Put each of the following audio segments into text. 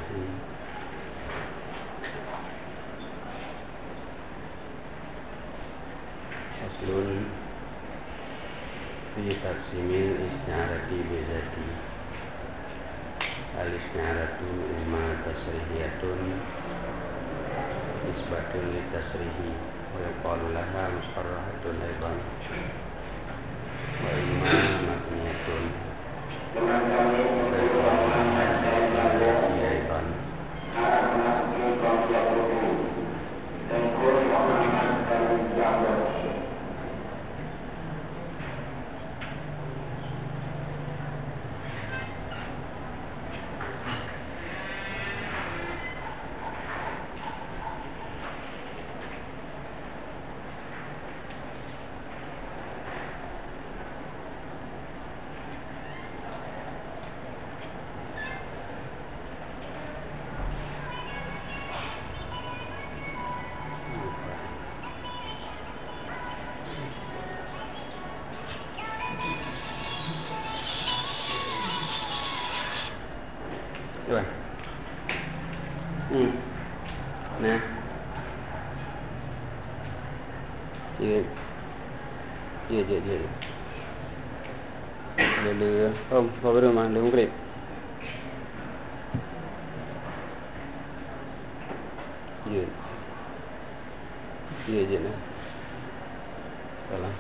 Bismillahirrahmanirrahim. Faslun fi taqsimil isti'arati bizati. Al-isti'aratu imma tasrihiyatun isbatun li tasrihi wa yuqalu laha musarrahatun aidan wa imma mabniyatun wa yuqalu laha aidan. Tuan. Nah. Dia. Lele. Apa rumah lu grip? Dia nah. Salah.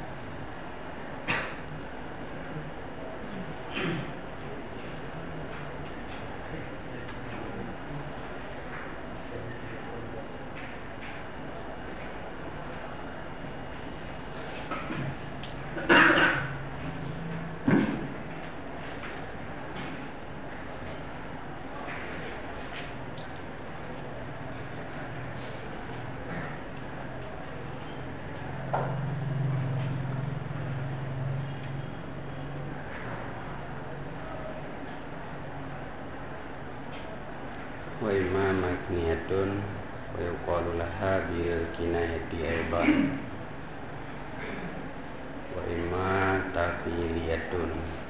Wa imma makniyatun wa yuqalu laha bil kinayati aidan wa imma tafiliyatun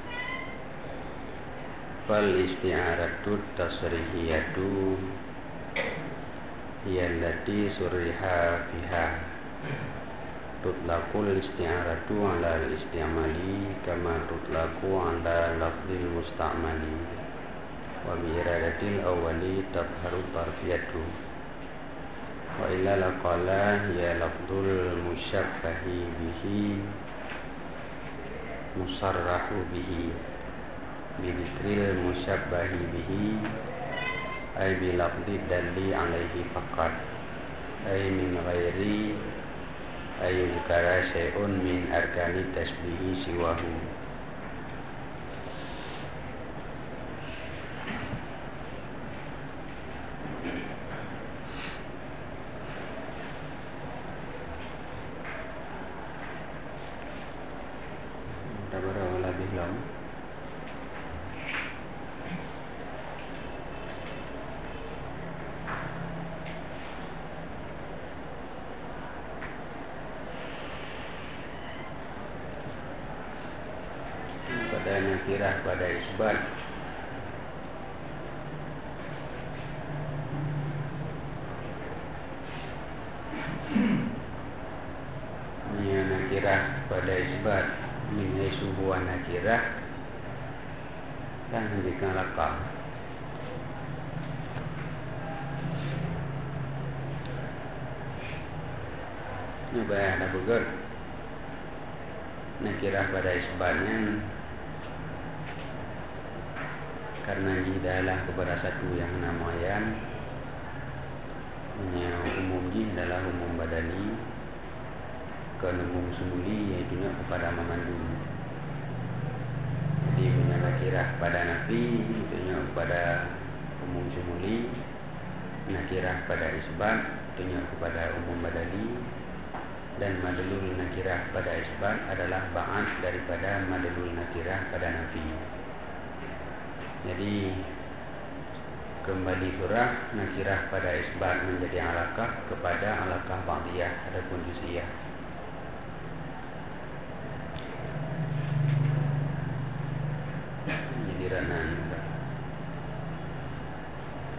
fal isti'aratu tasrihiyatu hiya allati surriha fiha tutlaqul isti'aratu ala al-istimali kama tutlaqu ala lafzil musta'mali wa bi iradatil awwali tabharu tarfiyatu wa illa laqala ya lafzul musyabbahi bihi musarrahu bihi bi dhikril musyabbahi bihi ay bi lafzi dalli alaihi faqat ay min ghairi ay yuzkara syai'un min arkani tasbihi siwahu. Pada nakirah pada isbat nakirah pada isbat min subuh nakirah dan hendikan lakam nyoba ada beger nakirah pada isbatnya karena adalah kepada satu yang namayan umum adalah umum badani ke umum sumuli yaitu kepada mengandung. Jadi punya nakirah pada nafi itu kepada umum sumuli, nakirah pada isbat itu kepada umum badani, dan madlul nakirah pada isbat adalah ba'ad daripada madlul nakirah pada nafi. Jadi kembali surah nakirah pada isbat menjadi alaqah kepada alaqah ba'diyah adapun juz'iyah. Jadi ranan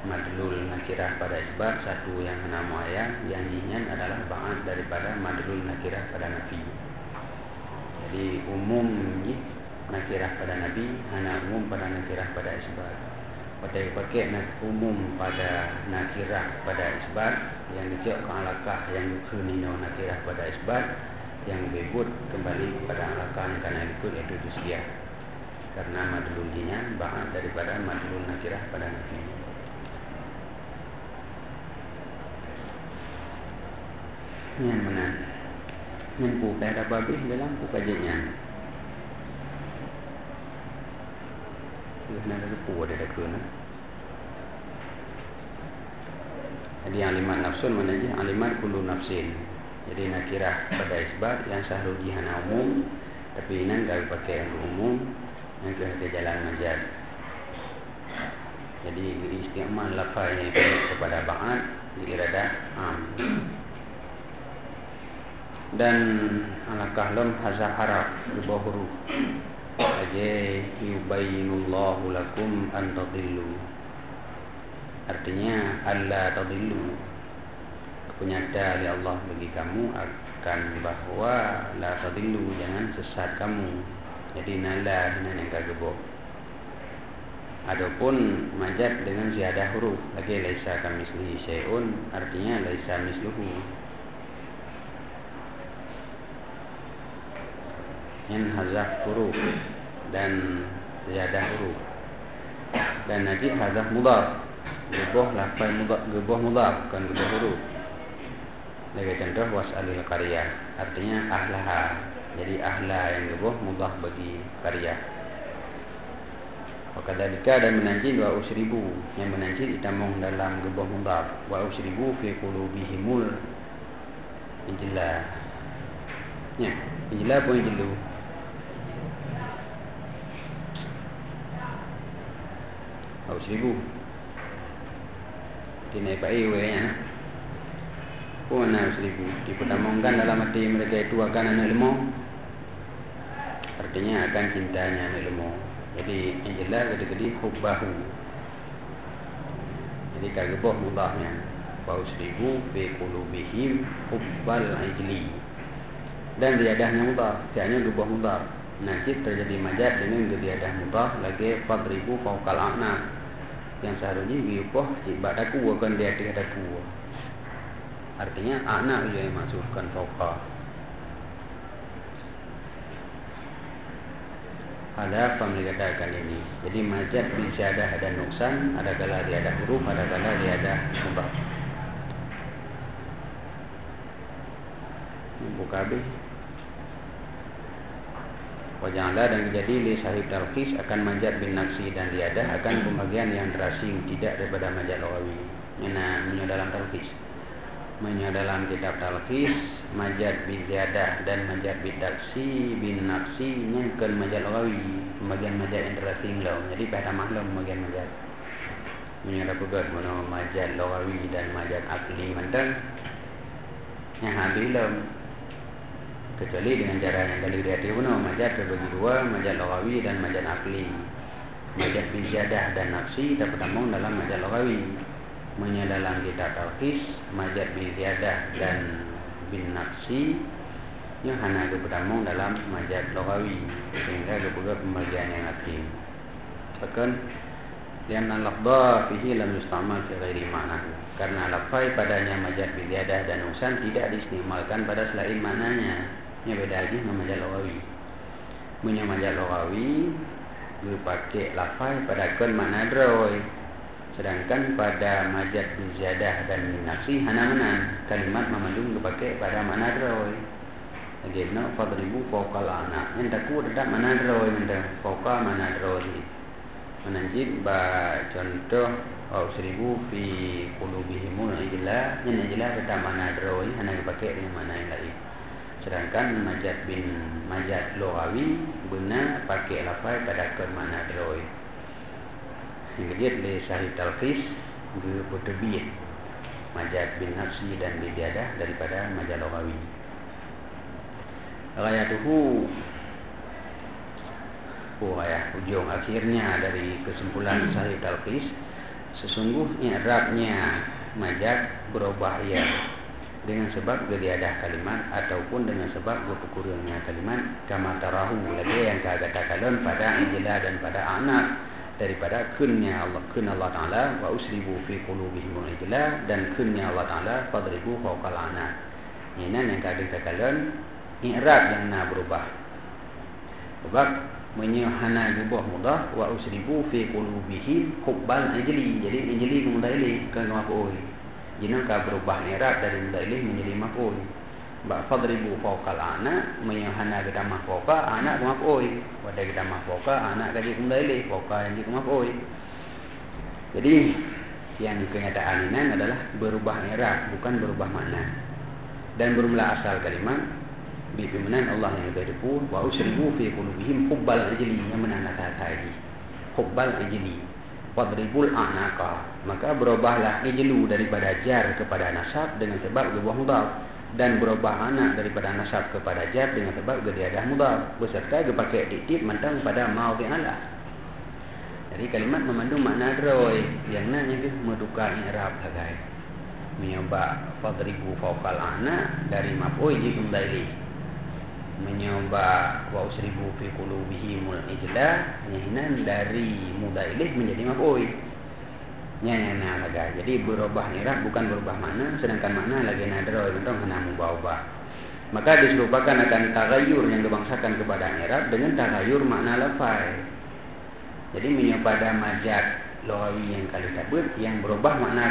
madlul nakirah pada isbat, satu yang hana muayyan, yang jinyan adalah ba'ad daripada madlul nakirah pada nafi. Jadi umum nakirah pada nabi, hana umum pada nakirah pada isbat. Pakai umum pada nakirah pada isbat, yang dicek ke alakah yang kunino nakirah pada isbat, yang bebut kembali kepada alakah yang kana ikut yaitu tusliyah. Karena madlul jinyan ba'ad daripada madlul nakirah pada nafi. Yang mana? Yang bukan ada babih dalam bukan jenyan. Nak ada lupa ada kena. Jadi alimat nafsun mana je? Alimat kullu nafsin. Jadi nakirah pada isbat yang sahlu jihana umum, tapi ini enggak pakai yang umum, yang ke jalan majaz. Jadi istiamal lafaz yang kepada ba'ad diiradah am. Dan alakah lam hazah haraf berubah huruf aja yubayyinullahu lakum an tadillu, artinya alla tadillu, kepenyata oleh Allah bagi kamu akan bahawa la tadillu, jangan sesat kamu. Jadi nala dengan yang kagebok. Adapun majaz dengan ziyadah huruf lagi laisa kamislihi syai'un, artinya laisa misluhu. Yang hazaf huruf dan ziyadah huruf, dan najib hazaf mudhaf, gebah lafaz mudhaf, gebah mudhaf bukan gebah huruf. Lagi contoh was'alil qaryah, artinya ahlaha. Jadi ahla yang gebah mudhaf bagi qaryah. Wakadhalika dan menanjil wa usribu, yang menanjil ditamung dalam gebah mudhaf, wa usribu fi qulubihimul injila. Ya, injila pun injilu. Au 1000. Tinai pai wehnya. Pun 1000. Dipertamungkan dalam hati mereka itu akan anak ilmu. Artinya akan cintanya anak ilmu. Jadi yang jelas gede-gede hubbahu. Jadi kagebah mudahnya. Bau 1000 fi qulubihim hubbal ajli. Dan diadahnya mudah, tiada dubah mudah. Nanti terjadi majaz dengan diadah mudah lagi 4000 fauqal a'naq. Yang seharusnya diubah ibadat daku bukan dia ada daku. Artinya a'naq yang masukkan fauqa. Ada pemeliharaan ini. Jadi majaz bisa ada nuksan, ada kala dia ada huruf, ada kala dia ada mudah. Buka habis. Wajahlah dan menjadi li sahib talqis akan majaz bin nafsi dan diadah akan pembagian yang terasing tidak daripada majaz lughawi. Menyo dalam talqis. Menyo dalam kitab talqis majaz bin ziyadah dan majaz bin taksi bin nafsi nyangkan majaz lughawi, pembagian majaz yang terasing lah. Jadi pada maklum pembagian majaz. Menyo ada pegat mana majaz lughawi dan majaz akli mantan. Yang habis lah. Kecuali dengan cara yang kali kreatif pun majaz terbagi dua, majaz lughawi dan majaz akli. Majaz bin ziyadah dan nafsi terpertamung dalam majaz lughawi. Menyo dalam kitab talqis majaz bin ziyadah dan bin nafsi yang hanya terpertamung dalam majaz lughawi, sehingga kebuka pembagian yang akli. Bahkan lianna lafdha fihi lam yustamal fi ghairi ma'nahu, karena lafaz padanya majaz bin ziyadah dan nuksan tidak diistimalkan pada selain maknanya. Ini beda lagi dengan majaz lughawi. Punya majaz lughawi dipakai lafaz pada kon makna droi. Sedangkan pada majaz bin ziyadah dan bin nafsi hana-hana kalimat mamadum dipakai pada makna droi. Lagi benar fadribu fawqal a'naq. Yang takut ada makna droi mentang fawqa makna droi. Menanjid ba contoh au 1000 fi qulubihimul ijla. Yang ijla ada makna droi hana dipakai dengan makna yang lain. Sedangkan majaz lughawi guna pakai lafaz pada makna droi. Yang kedua di sahih talqis berterbit majaz bin nafsi dan bin ziyadah daripada majaz lughawi. Ghayatuhu ujung akhirnya dari kesimpulan sahih talqis sesungguhnya i'rabnya majaz berubah ia dengan sebab gediadah kalimat ataupun dengan sebab berkurangnya kalimat kama tarahu lagi yang katakan pada ijla dan pada anak daripada kunnya Allah Taala wa usribu fi qulubihim ijla dan kunnya Allah Taala fadribu fawqal anak. Ini yang katakan i'rab yang nak berubah. Sebab menyahana jubah mudah wa usribu fi qulubihim hubbal ijli. Jadi ijli kemudian ini kan maf'ul. Jina ka berubah i'rab dari mudalih menjadi maf'ul. Ba fadribu fawqal anak menyahana kita maf'uka anak maf'ul. Pada kita maf'uka anak kaji mudalih fawqa yang maf'ul. Jadi yang kenyataan ini adalah berubah i'rab bukan berubah makna. Dan bermula asal kalimat bi'iminan Allah yang berdepu wa usribu fi qulubihim hubbal ajli yang menandakan tadi hubbal ajli wadribul a'naqa maka berubahlah ijlu daripada jar kepada nasab dengan sebab jubah mudhaf dan berubah anak daripada nasab kepada jar dengan sebab gediadah mudhaf beserta dipakai diktif mentang pada maudhi ala. Jadi kalimat memandung makna roy yang nanya itu medukar i'rab bagai menyoba fadribu fawqal anak dari maf'ul jikum daili menyoba wa usribu fi qulubihimul ijla nyahinan dari mudailih menjadi maf'ul nyana laga. Jadi berubah i'rab bukan berubah makna sedangkan makna lagi nadro untuk kena mubah-ubah. Maka diserupakan akan tagayur yang dibangsakan kepada i'rab dengan tagayur makna lafaz. Jadi menyoba majaz lughawi yang kali sebut yang berubah makna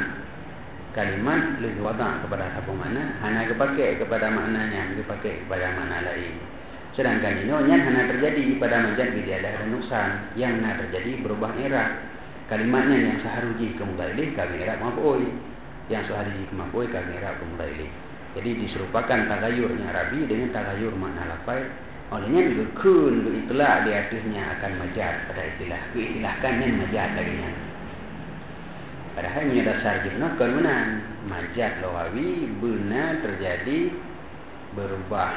kalimat lebih wadah kepada satu makna hanya dipakai kepada maknanya dipakai kepada makna lain. Sedangkan ini hanya terjadi pada majaz bidiadah dan nuksan yang terjadi berubah i'rab. Kalimatnya yang seharusnya ke mudalih ke i'rab maf'ul yang seharusnya ke maf'ul ke i'rab ke mudalih. Jadi diserupakan tagayurnya Arabi dengan tagayur makna lafaz. Olehnya dikun itulah di atasnya akan majaz pada istilah keistilahkannya majaz laginya. Padahal punya dasar jibna kemudian majaz lughawi benar terjadi berubah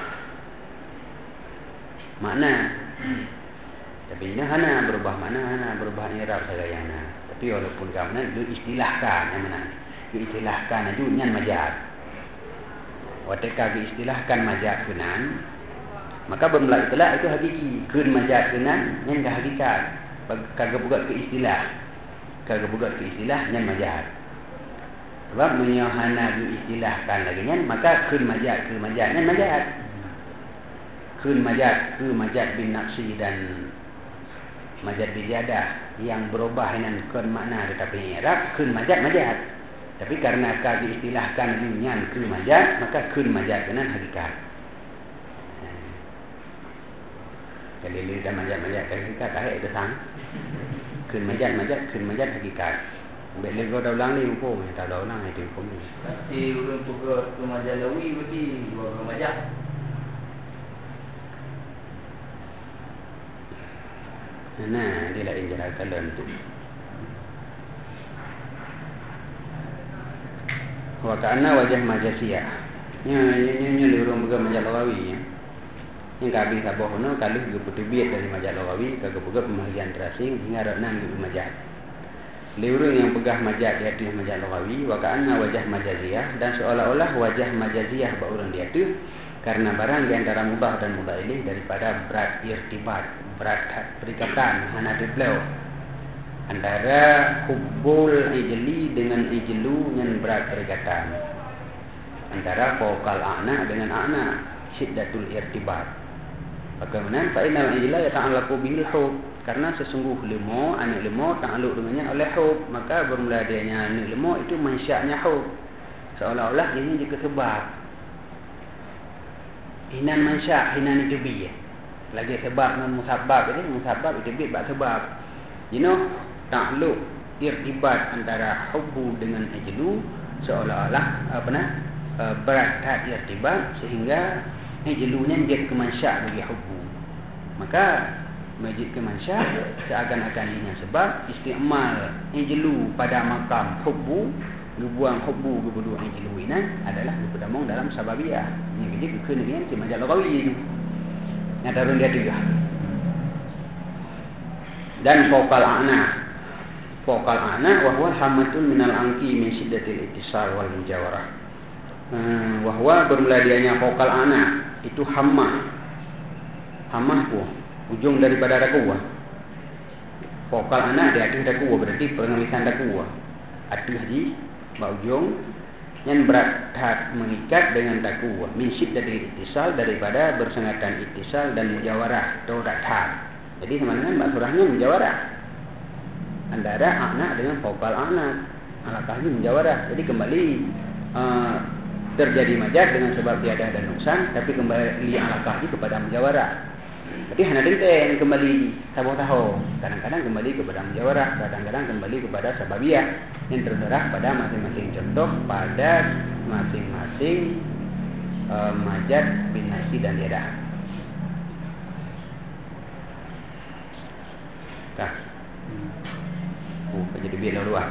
makna. Tapi ini hanya berubah makna, hanya berubah i'rab sagayana. Tapi walaupun kemudian itu istilahkan yang mana? Diistilahkan itu nyan majaz. Watika diistilahkan majaz kenan, maka bermula itulah itu hakiki. Keun majaz kenan nyan dah hakikat. Kagak buat ke istilah. Kagak buat ke istilah nyan majaz. Sebab menyahana diistilahkan lagi nyan maka keun majaz nyan majaz. Keun majaz bin nafsi dan majaz bijadah yang berubah dengan keun makna tetapi i'rab keun majaz. Tapi karena ka diistilahkan nyan keun majaz maka keun majaz kenan hakikat. Kalau lidah majaz hakikat itu sang. Keun majaz hakikat. Bila kau dah ulang ni pun tak dah ulang itu pun. Tapi untuk ke majaz lawi berarti dua ke majaz. Nah, dia lah injara kalam tu. Wa kana wajah majaziyah. Nya lurung bukan majaz lawi. Yang kabin sabah hono kalau juga pertubit dari majaz lawi kagak buka pembahagian terasing hingga raknan di majaz. Lurung yang pegah majaz di atas majaz lawi wa kana wajah majaziyah dan seolah-olah wajah majaziyah ba orang dia tu karena barang di antara mubah dan mubah ini daripada berat irtibat, berat perikatan hana diblau antara hubbul ijli dengan ijlu yang berat perikatan antara fawqal a'na dengan a'na syiddatul irtibat. Bagaimana fa innal ijla yata'allaqu bil hub karena sesungguh lemo anak lemo ta'alluq dengannya oleh hub maka bermula dianya anak lemo itu mansya'nya hub seolah-olah ini juga sebab hinan mansya' hinan ijubiyah lagi sebab non musabbab itu bit bab sebab ta'alluq irtibat antara hubbu dengan ijlu seolah-olah berat irtibat sehingga ijlunya menjadi kemansya' bagi hubbu maka menjadi kemansya' seakan-akan ini sebab isti'mal ijlu pada makam hubbu buang hubbu kebudu ijlu ini adalah bertemu dalam sababiyah ini jadi kekenangan di majaz lughawi itu yang darun dia juga dan fawqal a'na Fokal ana wahwa hamatun minal angki min syiddatil ittisal wal mujawarah. Wahwa bermula dianya fokal ana itu hamma. Hammah ku ujung daripada dakuwa. Fokal ana di atas dakuwa berarti pengalisan dakuwa. Atas di ujung yang berat mengikat dengan dakuwa. Min syiddatil ittisal daripada bersengatan ittisal dan mujawarah atau dathat. Jadi sama dengan surahnya mujawarah. Antara anak dengan fokal anak, alakahnya menjawarah. Jadi kembali terjadi majaz dengan sebab tiada dan nuksan, tapi kembali alakahnya kepada menjawarah. Jadi hanya denten kembali tahu. Kadang-kadang kembali kepada menjawarah, kadang-kadang kembali kepada sababiyah yang terserah pada masing-masing contoh pada masing-masing majaz bin nasi dan tiada. Nah. Jadi biar luar.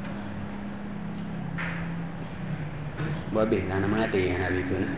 Babe, nama mati yang Nabi itu.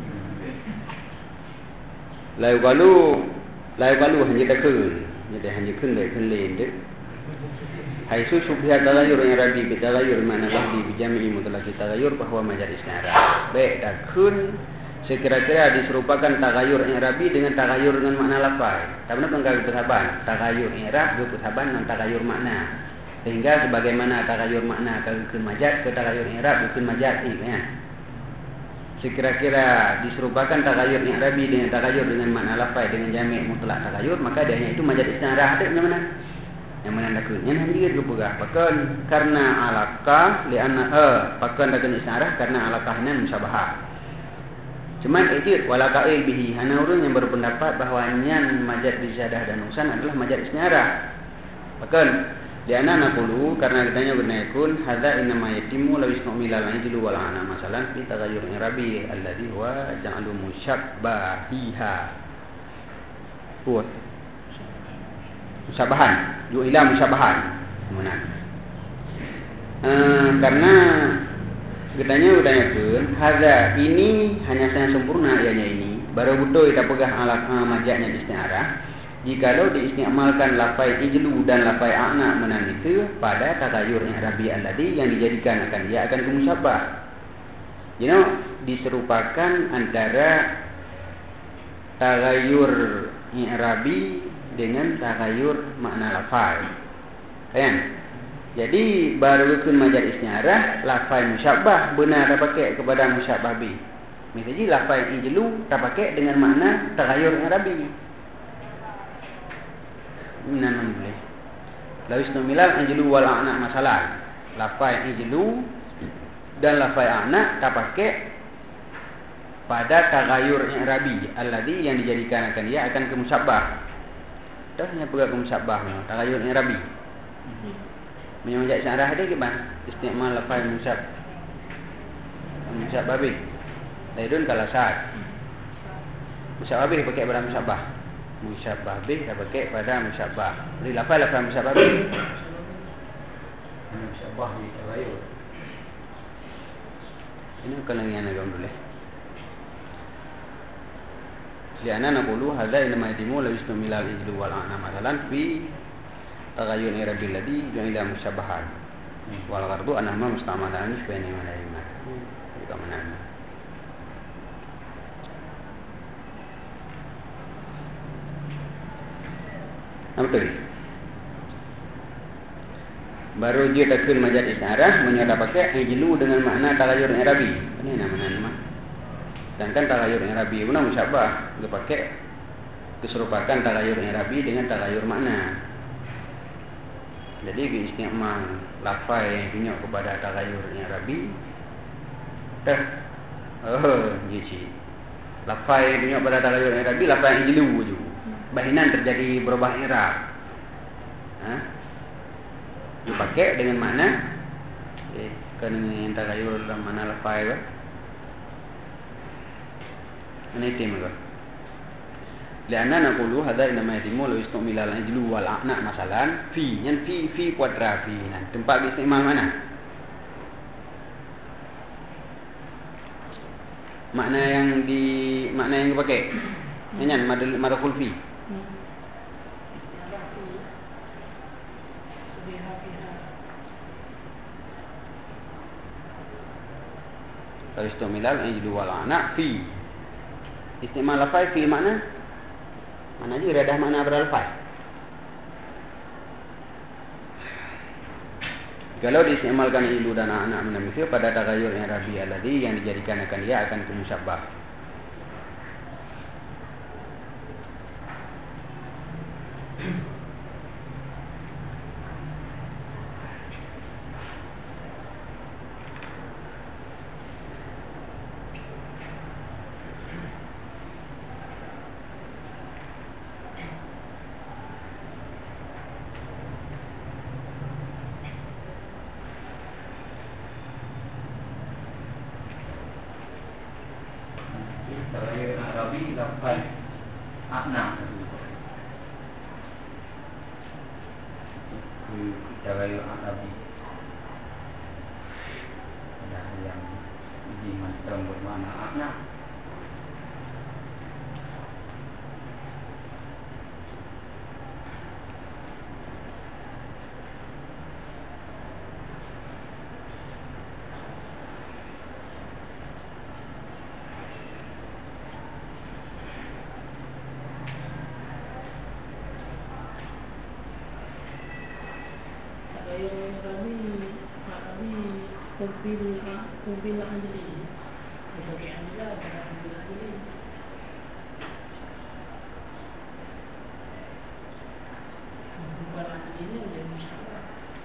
Layu kalu hanya takun, jadi hanya kun lende. Hai susu pihak tagayur yang Rabi bitagayur mana lahdi bijami mutlaq tagayur bahwa majaz isnara. Baik takun sekira-kira diserupakan tagayur yang Rabi dengan tagayur dengan makna lafaz. Tapi benar bersahaban. Tagayur i'rab bersahaban dengan tagayur makna. Sehingga sebagaimana tagayur makna ke majaz ke tagayur i'rab bikin majaz ya. Sekira-kira diserupakan tagayur i'rabi dengan tagayur dengan makna lafaz dengan jami' mutlak tagayur, maka adanya itu majaz istinarah ada mana? Yang mana nakun? Yang hadir kepegah. Pakan karena alaqah li'anna pakan dakan istinarah karena alaqahnya musyabahah. Cuma itu walaqa'il bihi hana urun yang berpendapat bahawa nyan majaz bizadah dan nuksan adalah majaz istinarah. Pakan Liana naqulu karena katanya gunaikun hadza innama yatimu law istamila al-ajlu wal ana masalan fi tagayyur i'rabi alladhi huwa ja'alu musyabbahiha. Buat musyabahan, yu'ila musyabahan. Mana? Karena katanya gunaikun hadza ini hanya sangat sempurna ianya ini baru betul kita pegang alat majaznya isti'arah. Jikalau diistiamalkan lafaz ijlu dan lafaz a'na menang itu pada tagayur i'rabi alladhi yang dijadikan akan dia akan kemusyabah. Diserupakan antara tagayur i'rabi dengan tagayur makna lafaz. Kan? Jadi baru rukun majaz isti'arah lafaz musyabah benar tak pakai kepada musyabah bi. Misalnya lafaz ijlu tak pakai dengan makna tagayur i'rabi. Nanan boleh. Lawis nomilal anjelu wal a'na masalah. Lafaz ijlu dan lafaz a'na tak pakai pada tagayur i'rabi alladhi yang dijadikan akan dia akan kemusyabah. Dah hanya pegang kemusyabah tagayur i'rabi. Menyamajak syarah dia gimana? Istimal lafaz musyabah bi. Laidun kala saat. Musyabah bi pakai pada musyabah. Musyabah bih dah pakai pada musyabah. Jadi lafaz musyabah bih. Musyabah ni tagayur. Ini bukan lagi yang agak boleh. Liana naqulu hadza inma yatimu la yustamila al-ijlu wal a'na masalan fi tagayyur i'rabi alladhi ju'ila musyabahan. Wal ghardu anama musta'malan fi baini malaima. Itu mana? Betul. Baru dia takun majaz isyarah menyata pakai ijlu dengan makna tagayur i'rabi. Ini nama. Sedangkan tagayur i'rabi benar musyabah, dia pakai keserupakan tagayur i'rabi dengan tagayur makna. Jadi istimal lafaz yang tunjuk kepada tagayur i'rabi gitu. Lafaz yang tunjuk pada tagayur i'rabi lafaz ijlu je. Bahinan terjadi berubah i'rab. Dipakai dengan mana? Kan yang tagayur dalam mana lafaz ke? Ini tim ke? Lianna naqulu hadza inma yatimu law istamila al-ajlu wal a'na masalan fi yang fi kuadra fi tempat istimal mana? Makna yang dipakai. Yang madakul fi. Kalau istimilal ijlu wal anak fi. Istimal lafaz fi mana? Mana je iradah makna beralfaz. Kalau diistimalkan ijlu dan anak menamithil pada tagayyur i'rabi alladhi yang dijadikan akan dia akan musyabbah. Tagayyur Arabi lafaz makna. Tagayyur Arabi ada yang dimantang bermakna makna. Kubil anjali, sebagai anjala pada kubil anjali. Kubil anjali ini menjadi musyawarah.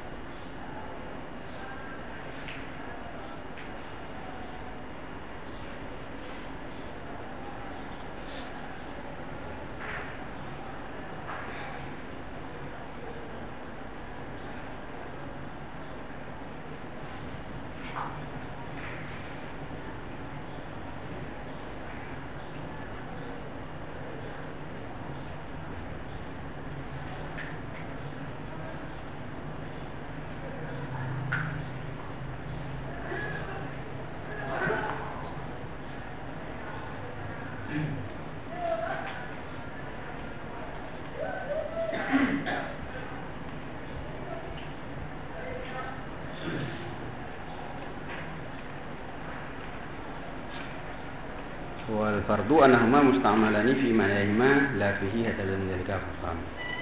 Wal fardu annahuma musta'malani fi ma'nahima la fihi hatta min dzalika faham.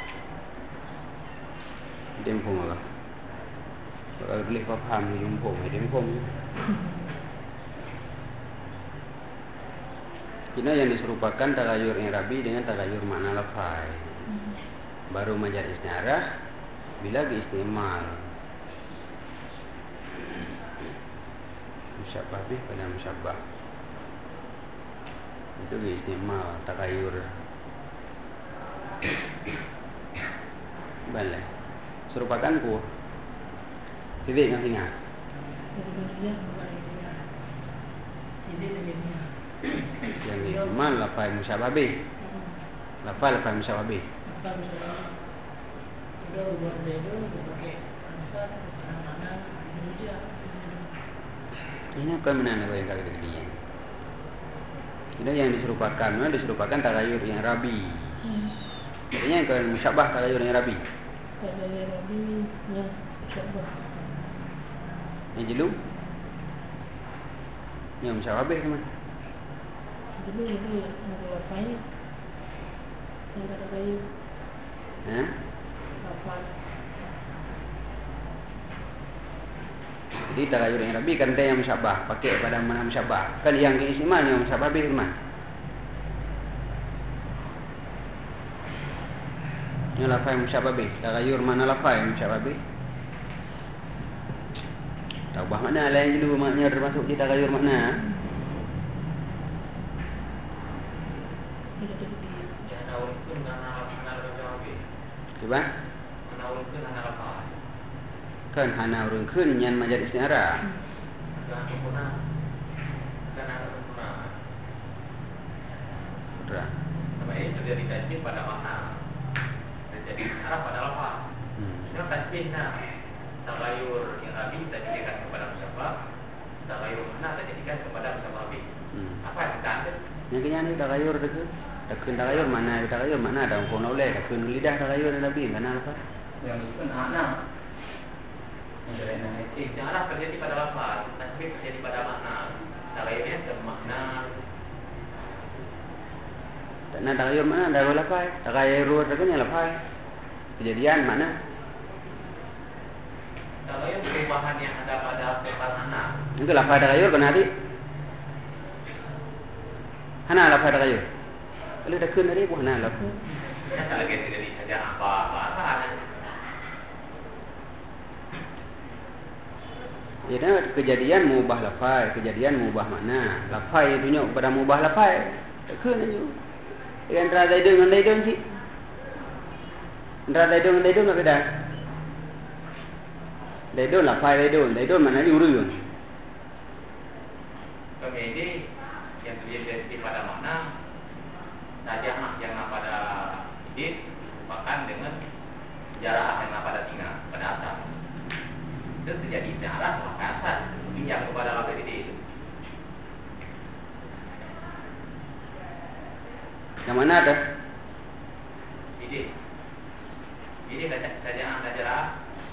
Dempung apa? Kalau boleh faham ni dempung. Ini yang diserupakan tagayyur i'rabi dengan tagayyur makna lafaz. Baru majar isti'arah bila diistimal. Musyabbah bih pada musyabbah. Itu istimal tagayyur. Boleh. Serupakan ku. Titik kan ingat. Yang istimal lafaz musyabbah bih. Lafaz musyabbah bih. Ini apa mana yang kali tadi? Ini yang diserupakan tagayyur yang rabi. Ini yang ke musyabbah tagayyur yang rabi. Tagayyur rabi yang musyabbah. Yang jelu? Yang musyabbah ke mana? Jelu itu yang lafaz. Yang tagayyur. Lafaz. Jadi tagayyur yang rabi kan yang musyabbah, pakai pada mana musyabbah. Kan yang istimal yang musyabbah bih mana? Yang lafaz musyabbah bih, tagayyur mana lafaz musyabbah bih? Tahu bah mana lain dulu maknanya termasuk di tagayyur makna. Coba? Kan hana urang keun nyan majar isti'arah. Sudah. Namanya itu dari tasbih pada makna. Jadi arah pada lafaz. Sekarang tasbih tagayyur yang rabi dijadikan kepada musyabbah, tagayyur makna dijadikan kepada musyabbah bih. Apa yang kita Yang kenyan tagayyur deku. Takun tagayyur mana ada ungkon oleh takun lidah tagayyur nabi kana apa? Yang itu makna. Yang arah terjadi pada lafaz, tasbih terjadi pada makna. tagayurnya semakna. Karena tagayur mana ada lafaz, tagayur artinya lafaz. Kejadian mana? Tagayur perubahan yang ada pada sifat anak. Itu lafaz tagayur kan hati? Hana lafaz tagayur. Kalau dah kena dia bukan hana lafaz. Ya tak lagi tidak saja apa-apa. Ya, kejadian mengubah lafaz, kejadian mengubah makna. Lafaz itu nya pada mengubah lafaz. Tak kena je. Antara daidun dengan daidun sih. Antara daidun dengan daidun apa beda? Daidun lafaz daidun mana diurus. Kemudian yang terjadi pada makna saja yang pada id bahkan dengan jarak yang pada tinggal pada asal. Itu terjadi jarak maka asal pinjam kepada lafaz itu. Yang mana ada? Ini saja angka jarak.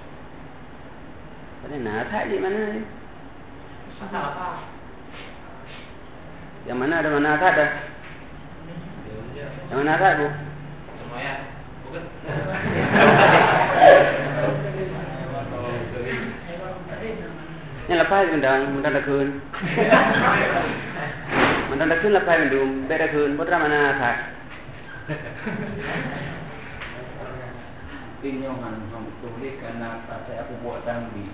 Ada nata di mana? Asal apa? Yang mana ada mana ada? Yang mana ada bu? Semuanya bukan. Yang lepas mendang dah kun. Mendang dah kun lepas mendung, beda kun. Putra mana tak? Tinyohan tulis karena saya aku buat tangbi.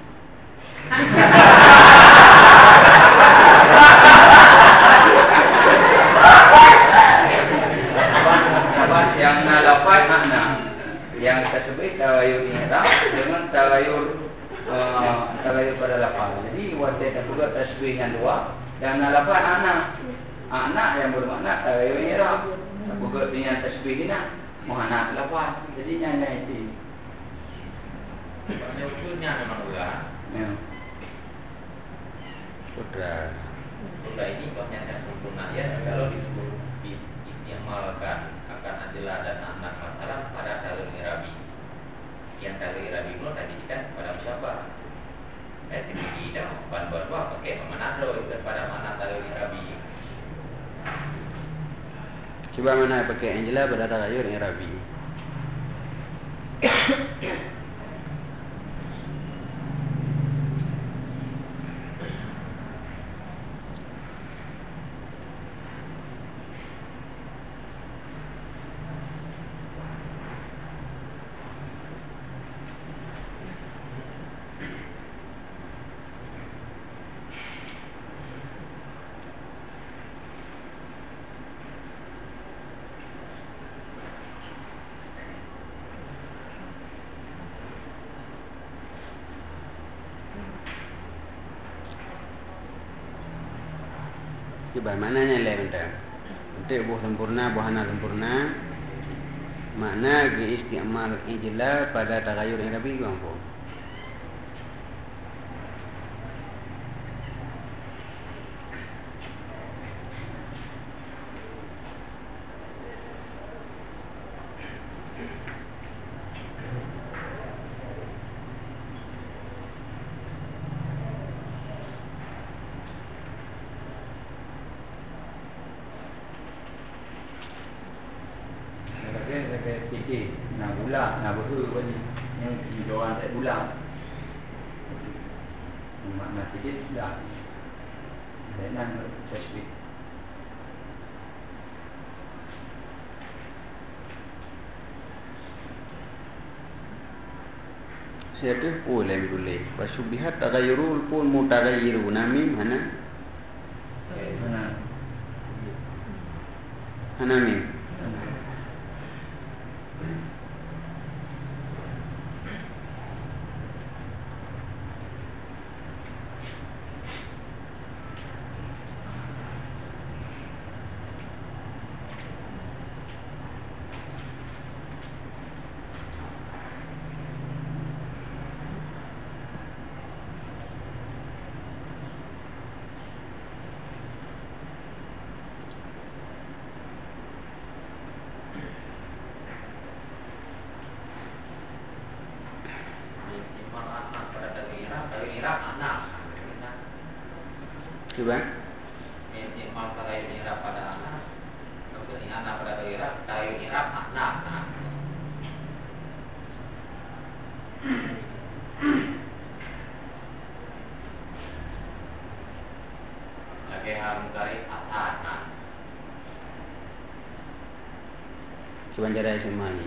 Yang nalafat makna yang tersebut tagayur i'rab dengan tagayur pada lafaz. Jadi wajib juga tasbih yang dua dan nalafat anak yang bermakna tagayur i'rab. Juga dengan tasbih ini muhana lafaz. Jadi nyanyi itu. Pada ujungnya memang ulah. Ya. Putra. Ulah ini pernyataan sempurna ya kalau disebut diamalkan akan adalah dan anak masalah pada talur irabi. Yang talur irabi itu tadi kan pada siapa? Tinggi dah pan berdua pakai mana lo itu pada mana talur irabi. Coba mana pakai Angela pada tagayur i'rabi. Coba mananya lain benda. Untuk buah sempurna, buhana sempurna. Makna isti'mal ijla pada tagayur i'rabi ku apa? Sikit nak bulat, nak berhur pun yang orang tak bulat. Makna sikit dah. Dan tasbih. Saya tu boleh boleh. Wasubihat tagayurul pun mutagayyiru mim mana? Hana mim. Coba. amal tagayur i'rab pada anak. Kemudian anak pada tagayur i'rab anak. Lagi hamzah anak. Sebenarnya semua ni.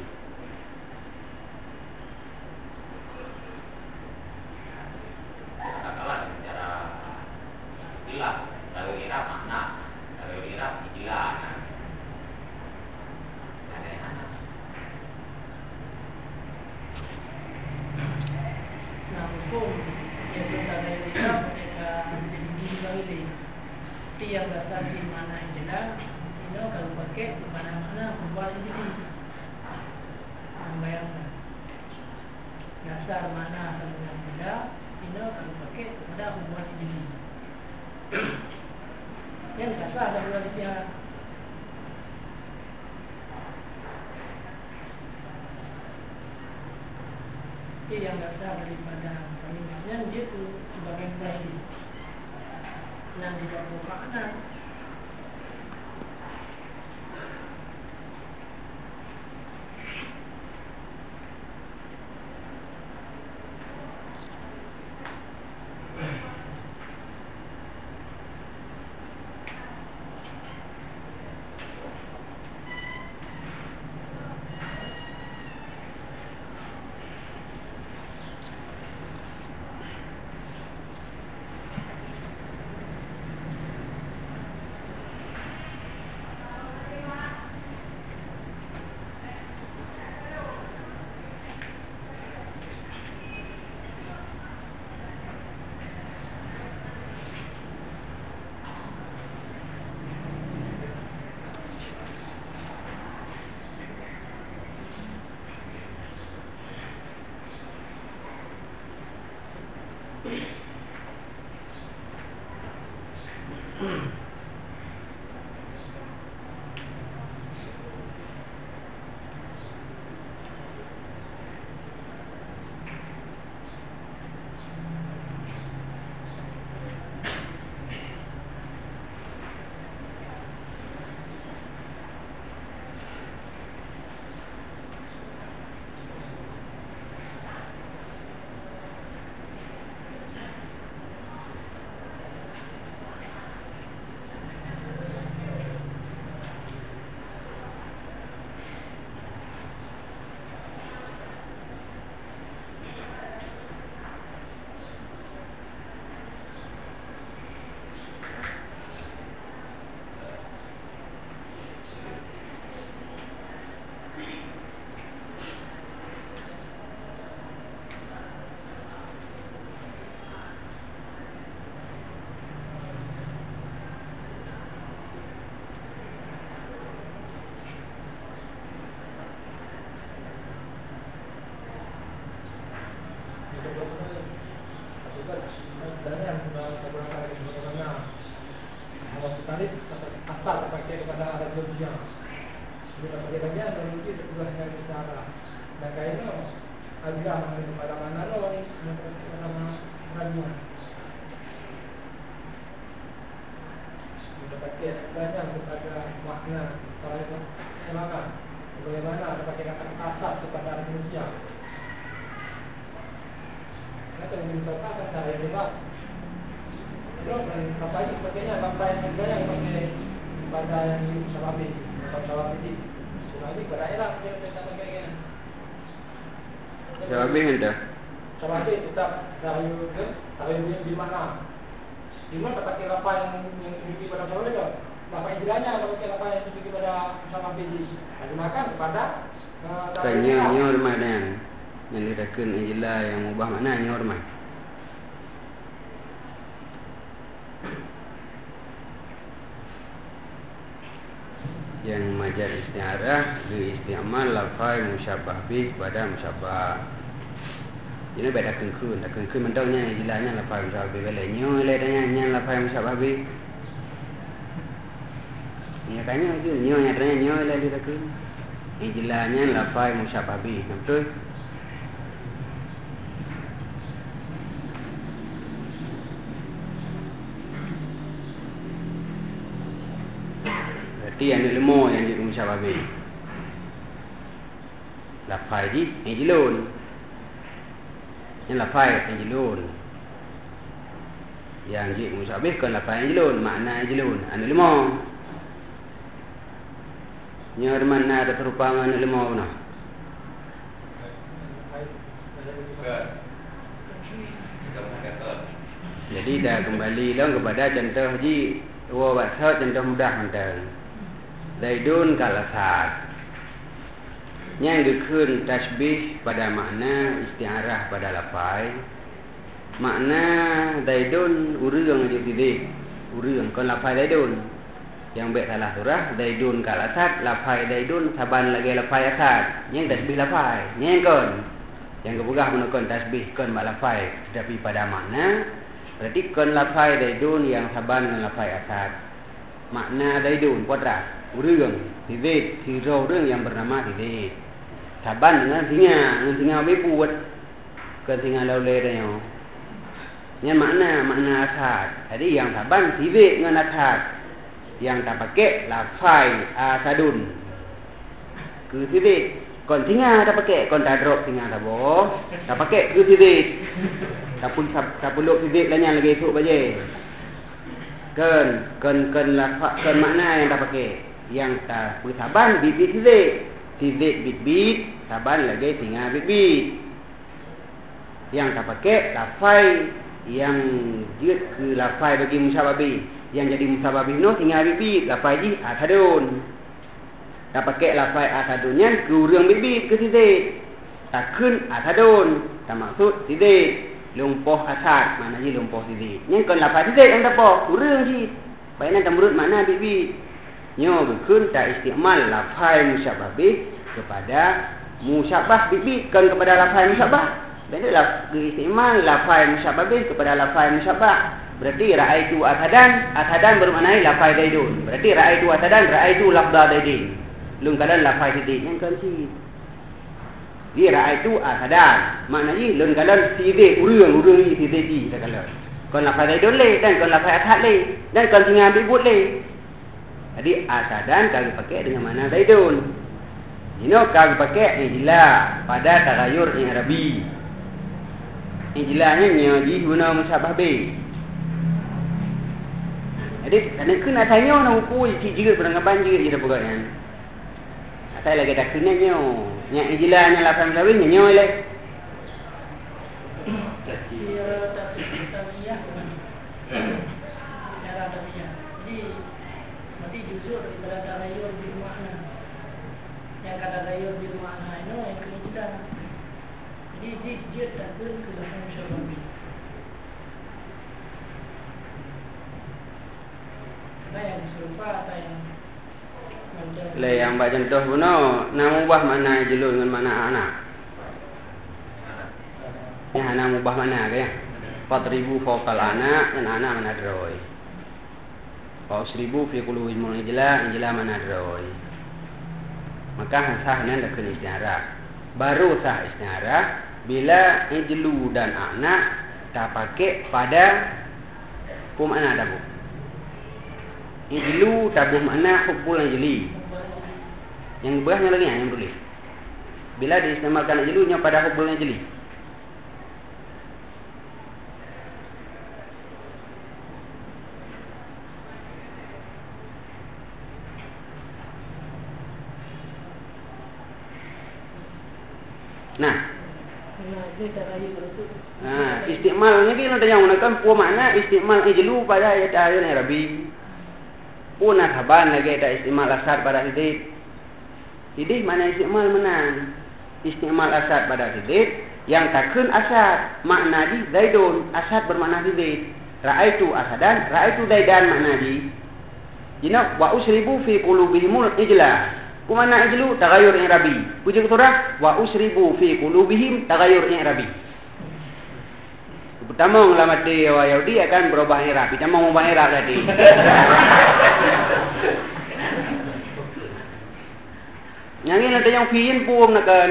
Katakanlah secara istilah tagayur i'rab anak, tagayur i'rab istilah anak. Nah, hukum yang berkata ini mereka dibagi tiap bahasa di mana yang jelas, ini kalau pakai di mana-mana membuat ini membayangkan dasar mana kalau yang jelas, ini kalau pakai pada membuat ini yang dasar ada dua dia. Yang dasar daripada kalimatnya dia tu sebagai bayi yang tidak bermakna. asal pakai kepada alat dunia. Bila pakai banyak berarti tertulah dari secara. Dan kayaknya agak pada mana lo ni pada mana. Bila pakai banyak kepada makna para ulama. Bagaimana ada pakai kata asal kepada alat dunia. Kita mencoba cara yang lebih sampai sebagainya sampai yang pakai pada yang sahabat ini. Jadi berailah dia sebagainya. Sahabat ada. Sahabat tetap tahu di mana. Di mana pakai apa yang dimiliki pada sahabat itu. Apa istilahnya pakai apa yang dimiliki pada sahabat ini. Dimakan kepada Tanya hormat yang dirakan istilah yang mubah maknanya hormat. Yang majaz isti'arah isti'mal lafaz musyabbah bih pada musyabbah. Ini beda kengkun, mentaunya istilahnya lafaz musyabbah bih balanya ledanya lafaz musyabbah bih. Ini tanya je nyo yang tanya nyo le dirakan. Istilahnya lafaz musyabbah bih, betul? Berarti yang lemo yang jadi musyababi. Lafai ji ejlun. Yang lafai ejlun. Yang jadi musyababi kan lafai ejlun, makna ejlun. Anu lemo. Nyor mana ada terupa anu lemo nah. Jadi dah kembali lah kepada contoh ji wawat contoh mudah mentang. Zaidun kalasat. Yang dikun tasbih pada makna istiarah pada lafai. Makna Zaidun urang je tidik. Urang kon lafai Zaidun. Yang baik salah surah Zaidun kalasat lafai Zaidun saban lagi lafai asad. Yang tasbih lafai. Yang kon. Yang kebugah menukun tasbih kon mak lafai tapi pada makna berarti kon lafai Zaidun yang saban dengan lafai asad. Makna Zaidun kuadrat urang tidik hero urang yang bernama tidik. Saban dengan singa bebut ke singa laule dia. Yang makna asad. Jadi yang saban tidik dengan asad. Yang tak pakai lafai asadun. Ke tidik kon singa tak pakai, kon tak drop singa tak boh. Tak pakai ke tidik. Tak puluk tidik lanya lagi esok baje. Kon lafaz kon makna yang tak pakai. Yang tak saban bibit tidik. Tidik bibit, saban lagi singa bibit. Yang tak pakai lafai yang dia ke lafai bagi musyababi. Yang jadi musyababi no singa bibit, lafai ji asadun. Tak pakai lafai asadunnya ke urang bibit ke tidik. Takun asadun, tak maksud tidik. Lumpuh asad, mana je lumpuh tidik. Yang kon lafai tidik yang dapat urang ji. Baiknya tak menurut makna bibit. Nyo berkun tak istimal lafai musyababi kepada musyabah bibit kan kepada lafai musyabah. Dan istimal lafai musyababi kepada lafai musyabah. Berarti ra'aitu asadan bermakna lafai Zaidun. Berarti ra'aitu asadan, ra'aitu lafza Zaidin. Lung kadan lafai tidik yang kan si. Dia ra'aitu asadan. Maknanya lung kadan tidik urang ni tidik ji tak kalau. Kon lafai Zaidun le dan kon lafai asad le dan kon singa bibut le. Jadi asadan kalau pakai dengan mana Zaidun. Ini kalau pakai ijla pada tagayur yang Arabi. Ijlanya nyaji guna musyabah be. Jadi kerana kena tanya nak ukur jika berangkat banjir dia bukan kan. Saya lagi dah kena nyo. Yang ijlanya lafaz musyabah nyo le. Yang kata gayur bil makna itu yang kemudian jadi dia takkan ke dalam musyababi. Nah yang serupa atau yang le yang baca contoh puno nama ubah mana jelur dengan mana anak. Yang anak ubah mana ke ya? 4,000 fokal anak dan anak mana droi. 4,000 fi quluhimul ijla mana droi. Maka sahnya dah kena istiarah. Baru sah istiarah bila ijlu dan anak tak pakai pada hukum anak dah bu. Ijlu tak bermakna hukum ijli. Yang berahnya lagi yang boleh. Bila diistimalkan ijlunya pada hukum ijli. Istimalnya dia nak menggunakan puak makna istimal ijlu pada ayat yang Arabi. Punah haban lagi ada istimal asad pada tidik. Tidik mana istimal menang. Istimal asad pada tidik yang takun asad makna di Zaidun asad bermakna tidik. Ra'aitu asadan, ra'aitu Zaidan makna di. Jina wa usribu fi qulubihimul ijla. Kumana ijlu tagayur i'rabi. Puji surah wa usribu fi qulubihim tagayur i'rabi. Pertama ulama Yahudi akan berubah i'rab. Kita mau ubah i'rab tadi. Yang ini nanti yang fiin pun nak kan.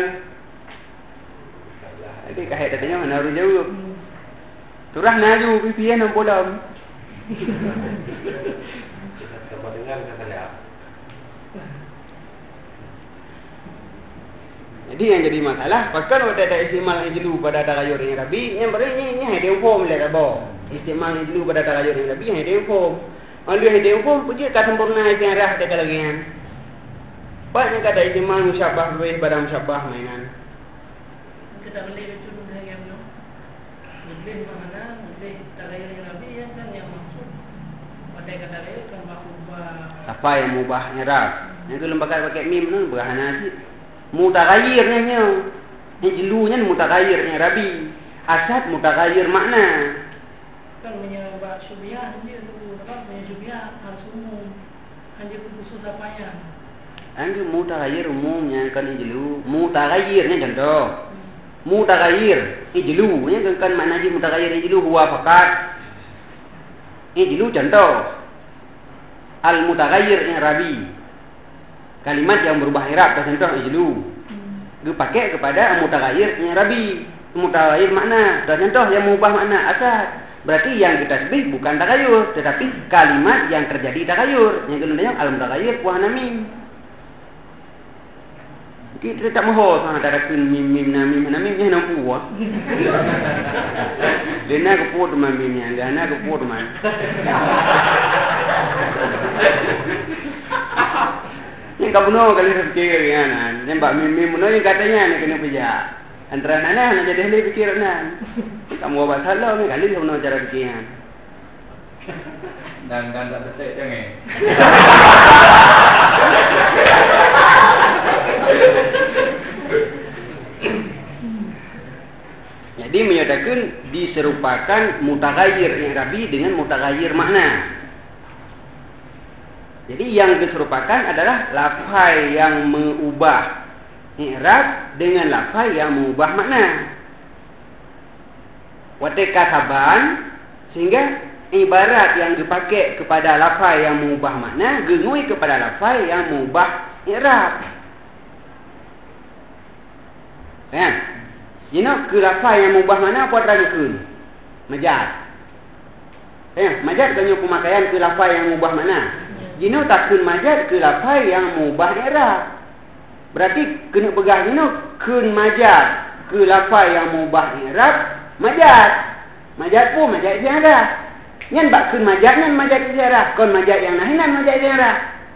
Jadi kahit tadinya mana harus jauh. Surah naju fiin yang podam. Sama dengan kata lihat. Jadi yang jadi masalah, bahkan ada istimal ijlu pada tagayur yang rabi, yang berarti ini ada hukum le kabo. Istimal ijlu pada tagayur yang rabi ada hukum. Kalau ada hukum, puji tak sempurna yang rah ada kalagian. Banyak kata istimal musyabah lebih pada musyabah mainan. Kita beli itu dulu yang belum. Beli mana? Beli tagayur yang rabi yang kan yang maksud. Pada kata dia kan mubah. Apa yang mubah nyerap? Yang tu lembaga pakai mim tu berhana aja. Mutaghayyirnya ijlunya mutaghayyirnya rabi, asad mutaghayyir makna. Kan menyebab syubhah dia tu apa menyubhah harus umum. Hanya khusus apanya. Anju mutaghayyir umumnya kan ijlu, mutaghayyirnya contoh. Mutaghayyir ijlunya kan makna ji mutaghayyir ijlu huwa faqat. Ijlu contoh. Al mutaghayyirnya rabi. Kalimat yang berubah i'rab contoh ijlu. Dipakai kepada mutaghayyir yang rabi. Mutaghayyir makna. Contoh yang mengubah makna asad. Berarti yang kita sebut bukan tagayur, tetapi kalimat yang terjadi tagayur. Yang kedua al mutaghayyir puah namim. Kita tak mahu sana ada kun mim namim yang nampu wah. Dena ke pot mimnya, dana ke pot man. Yang kabuno kali terfikir kan, yang bak mimpi muno yang katanya ni kena pijak. Antara nana nak jadi lebih pikiran. Kamu buat salah ni kali kamu cara pikiran. Dan tak betul jangan. Jadi menyatakan diserupakan mutaghayyir yang rabi dengan mutaghayyir makna. Jadi yang diserupakan adalah lafaz yang mengubah i'rab dengan lafaz yang mengubah makna. Watika saban sehingga ibarat yang dipakai kepada lafaz yang mengubah makna gengui kepada lafaz yang mengubah i'rab. Kan? Jino ke lafaz yang mengubah makna apa terangkan? Majaz. Majaz kan pemakaian ke lafaz yang mengubah makna. Jino takun majaz ke lafaz yang mengubah i'rab. Berarti kena pegang jino kun majaz ke lafaz yang mengubah i'rab majaz. Majaz pun majaz isyarah. Nyan bak kun majaz nyan majaz isyarah. Kon majaz yang nahinan majaz isyarah.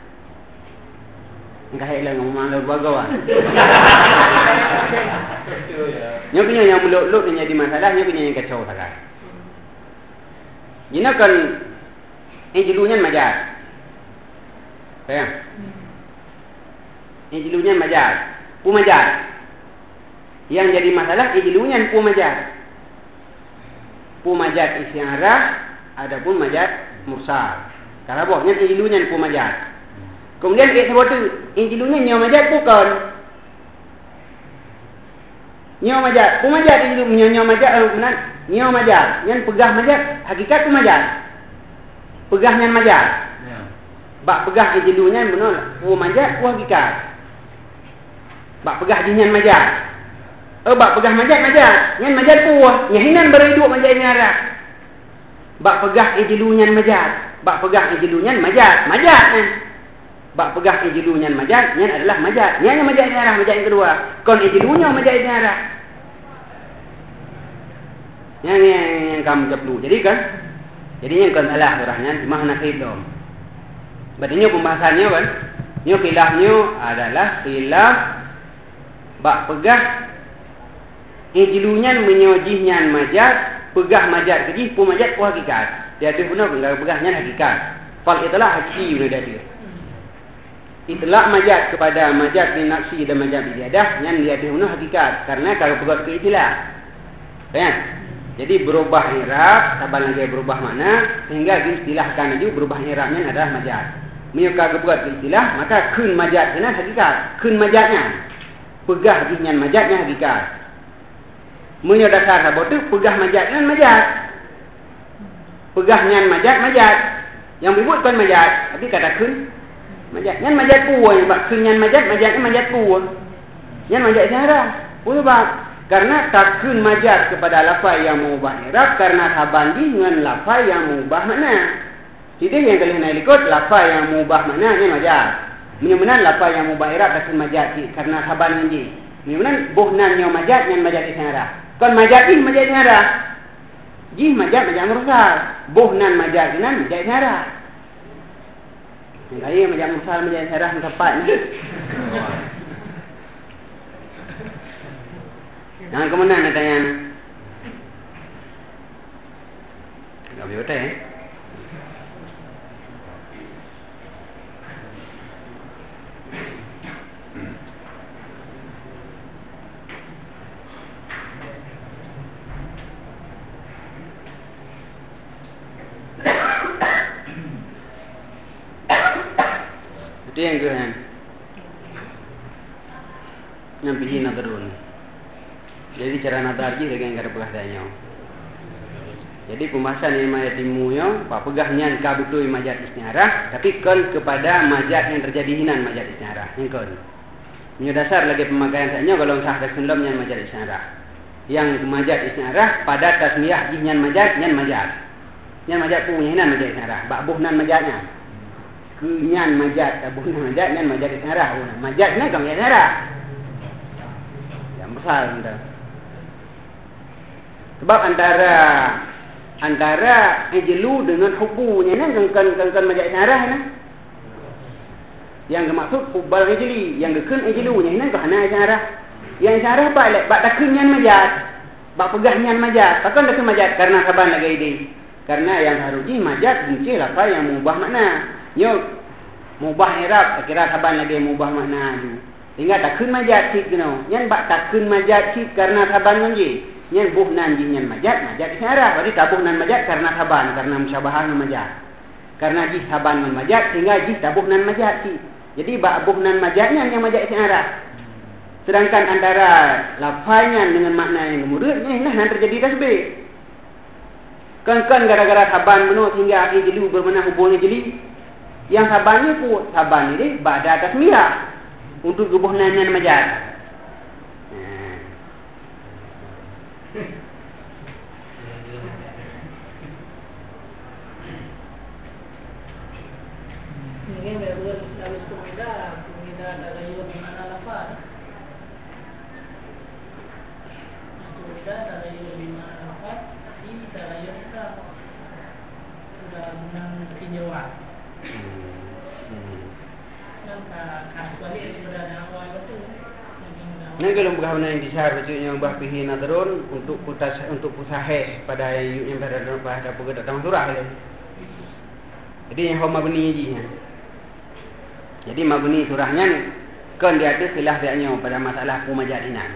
Engkau hilang ngomong lalu bagawan. Nyo punya yang muluk-muluk yang jadi masalah, nyo punya yang kacau sangat. Jino kan ijlunya majaz. Sayang. Ijlunya majaz. Pu majaz. Yang jadi masalah ijlunya pu majaz. Pu majaz isyarah adapun majaz mursal. Kalau bohnya ijlunya pu majaz. Kemudian sebut tu ijlunya nyo majaz bukan. Nyo majaz, pu majaz ijlu nyo majaz benar. Nyo majaz, yang pegah majaz hakikat pu majaz. Pegahnya majaz. Bak pegah ijlunya benar, pu majaz pu hakikat. Bak pegah jinyan majaz. Bak pegah majaz, nyan majaz pu, nyahinan beridu majaz nyara. Bak pegah ijlunya majaz, bak pegah ijlunya majaz, kan. Bak pegah ijlunya majaz, nyan adalah majaz. Nyan majaz nyara, majaz yang kedua. Kon ijlunya majaz nyara. Yang kamu ceplu. Jadi kan? Jadi yang kan salah orangnya makna khilaf. Berarti pembahasannya kan, khilafnya adalah khilaf bak pegah ijlunya menyojihnya majaz, pegah majaz kejih pu majaz pu hakikat. Dia tu benar enggak pegahnya hakikat. Fal itulah hakiki sudah dia. Itulah majaz kepada majaz bin nafsi dan majaz bijadah yang dia tu benar hakikat karena kalau pegah ke itulah. Kan? Jadi berubah i'rab, saban lagi berubah makna sehingga diistilahkan juga berubah i'rabnya adalah majaz. Menyuka kebuat istilah maka kun majaz kena hakikat. Kun majaznya pegah jinyan majaznya hakikat. Menyo dasar sabot tu pegah majaznya majaz. Pegahnya majaz. Yang disebut kan majaz, tapi kata kun majaz. Nyan majaz puwa yang bak kun nyan majaznya majaz puwa. Nyan majaz syarah. Puwa bak karena takun majaz kepada lafaz yang mengubah i'rab karena sabandi dengan lafaz yang mengubah makna. Jadi yang kalian nak ikut lafaz yang mengubah maknanya majaz. Menyumenan lafaz yang mubah i'rab takun majaz karena saban menji. Menyumenan buhnan yang majaz yang majaz isyarah. Kon majaz ih majaz isyarah. Ji majaz mursal. Buhnan majaz nan majaz isyarah. Kaya majaz mursal majaz isyarah tepat ni. Jangan ke mana nak tanya ni? Tak boleh betul Itu yang ke kan? Yang pergi nak turun. Jadi cara nadar je dengan cara pegah danya. Jadi pembahasan ini majaz timunya, pak pegahnya ka betul majaz istiarah, tapi kan kepada majaz yang terjadi hinan majaz istiarah. Yang kan. Ini dasar lagi pemakaian saya kalau sah tasnilom yang majaz istiarah. Yang majaz istiarah pada tasmiyah jihnya majaz, nyan majaz. Nyan majaz punya hinan majaz istiarah. Bak buhnan majaznya. Kenyan majaz, buhnan majaz, nyan majaz istiarah. Majaz ni kan majaz istiarah. Yang besar benda. Sebab antara ijlu dengan hubbunya ni kan majaz isyarah ni. Yang maksud hubbal ijli, yang gekun ijlunya ni kan hana isyarah. Yang isyarah bak takunnya majaz, bak pegahnya majaz. Takkan takun majaz karena saban lagi ini. Karena yang haruji majaz mungkin apa yang mubah makna. Yo mubah i'rab kira saban lagi mubah makna tu. Hingga takun majaz cik kena. Yang bak takun majaz cik karena saban menji. Yang buhnan jinyan majaz isyarah. Berarti tabuhnan majaz karena saban, karena musyabahan majaz. Karena jih saban majaz sehingga jih tabuhnan majaz. Jadi bak buhnan majaznya yang majaz isyarah. Sedangkan antara lafaznya dengan makna yang kemudian ini yang terjadi tasbih. Kan gara-gara saban menurut hingga akhir jeli bermakna hubungan jeli. Yang sabannya pun saban ini ba'da tasmiyah untuk buhnannya majaz. Mungkin baru habis kumida tagayur di mana lafaz. Kumida tagayur di mana lafaz, ini tagayur kita sudah menang tinjauan. Nampak kasbali daripada awal betul. Ini kalau bergabung intisar maksudnya ubah pihi nadrun untuk pusaheh pada yang berada pada pegawai datang surah ni. Jadi yang homa beni je. Jadi mabni surahnya kan dia ada khilaf dia pada masalah pemajadinan.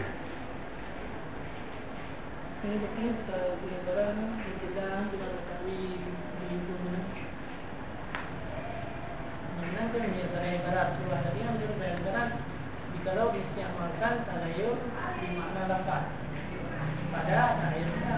Ini betul berbarang kita dengan kami lingkungan. Mana kan misalnya barat surah tadi yang berbarat kalau diistiamalkan tagayur di makna lafaz pada tagayur kita.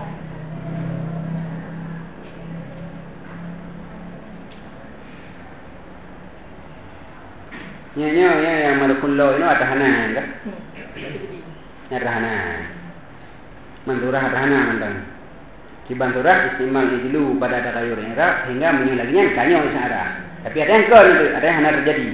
Yang malkullo ini ada hana kan? Ada hana. Manturah ada hana mandang. Si banturah istimal dulu pada tagayur i'rab hingga menyulaginya kanyo isyarah. Tapi ada yang kau itu, ada yang hana terjadi.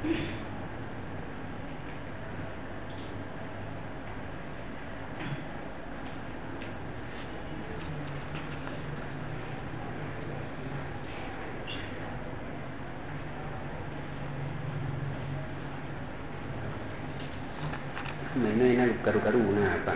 Ini karu-karu na apa?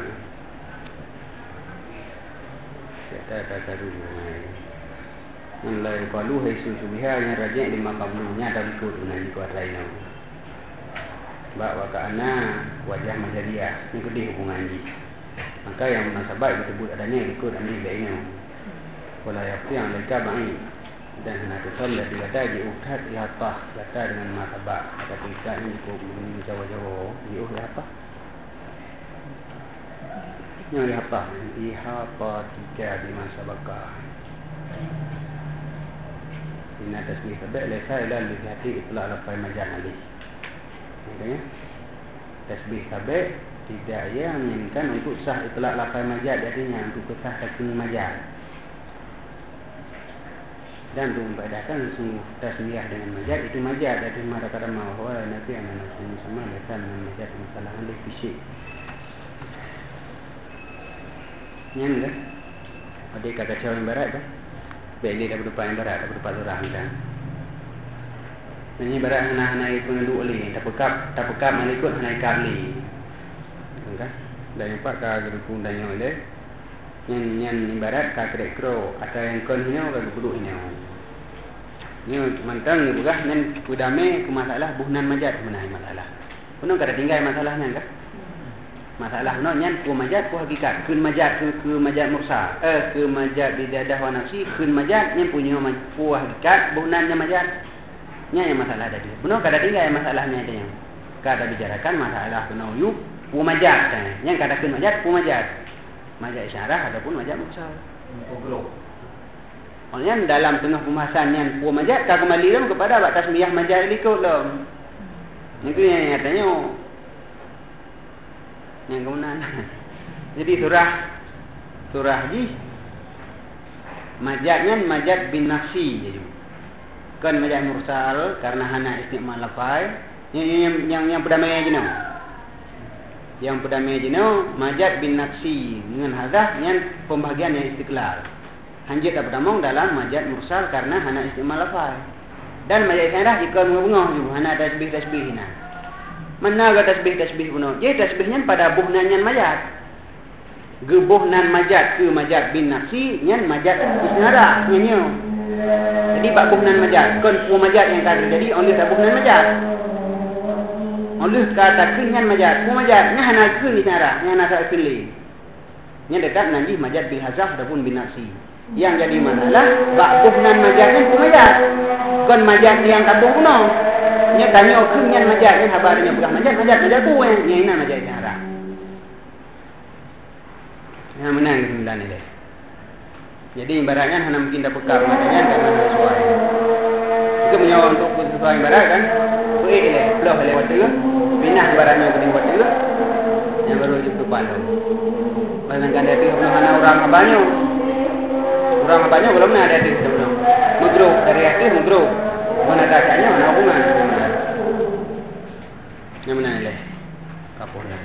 Ada karu. Mulai kalau Yesus subiha yang raja di makamnya dan ikut dengan kuat lainnya. Bawa ke anak wajah majalia ini kedih hubungan ini. Maka yang munasabah disebut adanya ikut ambil lainnya. Kalau yang mereka baik dan hendak solat dikata diukat ihatah kata dengan martabak kata kita ini cukup jauh-jauh diuh apa? Yang ihatah tiga di masa bakar. Ini tasbih tabe' lesa ila lihati itlaq lafai majaz alih. Maknanya tasbih tabe' tidak yang menginginkan untuk sah itlaq lafai majaz, artinya untuk sah takun majaz. Dan untuk membedakan sungguh tasbih dengan majaz itu majaz, dari mana kata bahwa nanti anak sama lesan dengan majaz masalah alih fisik. Yang enggak? Ada kata Jawa Barat kan? Beli dah berupa yang berat, dah berupa orang kan. Ini berat anak-anak itu duduk li, tak pekap mana ikut anak kali, kan? Dan yang pak kah gerukung dan yang ada, yang barat kah kero, atau yang konnya kah duduk ini. Ini mantang ni bukan, yang udame ke masalah buhnan majat mana masalah. Penuh kada tinggal masalahnya kan? Masalah nonyan ku majat ku hakikat kun majat ke majat mursa ke majat bidadah wa nafsi kun majat yang punya ku hakikat bunannya majat nya yang masalah tadi benar kada tinggal masalahnya ada yang kada bicarakan masalah kena yuk ku majat kan yang kada kun majat ku majat isyarah ataupun majat mursa ogro oleh dalam tengah pembahasan yang ku majat ka kembali kepada batas tasmiyah majat likut lom itu yang katanya yang kemudian jadi surah ji majatnya majat bin nafsi jadi kan majat mursal karena hana istimal lafai yang perdamaian jenuh yang perdamaian jenuh majat bin nafsi dengan hadah yang pembahagian yang istiqlal hanjit berdamong dalam majat mursal karena hana istimal lafai dan majat sanah jika mengungah juga hana tasbih hina. Mana ada tasbih puno? Jadi tasbihnya pada buhnan majat. Gebuhnan majat ke majat bin nafsi nyan majat isnara nyanyo. Jadi bab buhnan majat kon pu majat yang tadi jadi oleh buhnan majat. Oleh kata kunyan majat, pu majat nya hana kun isnara, nya hana sa pilih. Nya dekat nanti majat bil hazaf ataupun bin nafsi. Yang jadi masalah bab buhnan majatnya pu majat. Kon majat yang katung puno. Nya tanya kunyan majat nya habarnya bukan majat ku yang ina majat yang arah. Yang menang sembilan ini. Jadi ibaratnya hanya mungkin dah pekar macamnya karena sesuai. Jika punya untuk sesuai ibarat kan, boleh le, belum boleh waktu tu, pindah ibaratnya ke waktu tu, yang baru itu palu. Bayangkan dia tu hanya orang abanyo belum ada di sebelum. Mugro dari akhir mugro, mana dasarnya mana hubungan. Yang mana le? Kapolnya.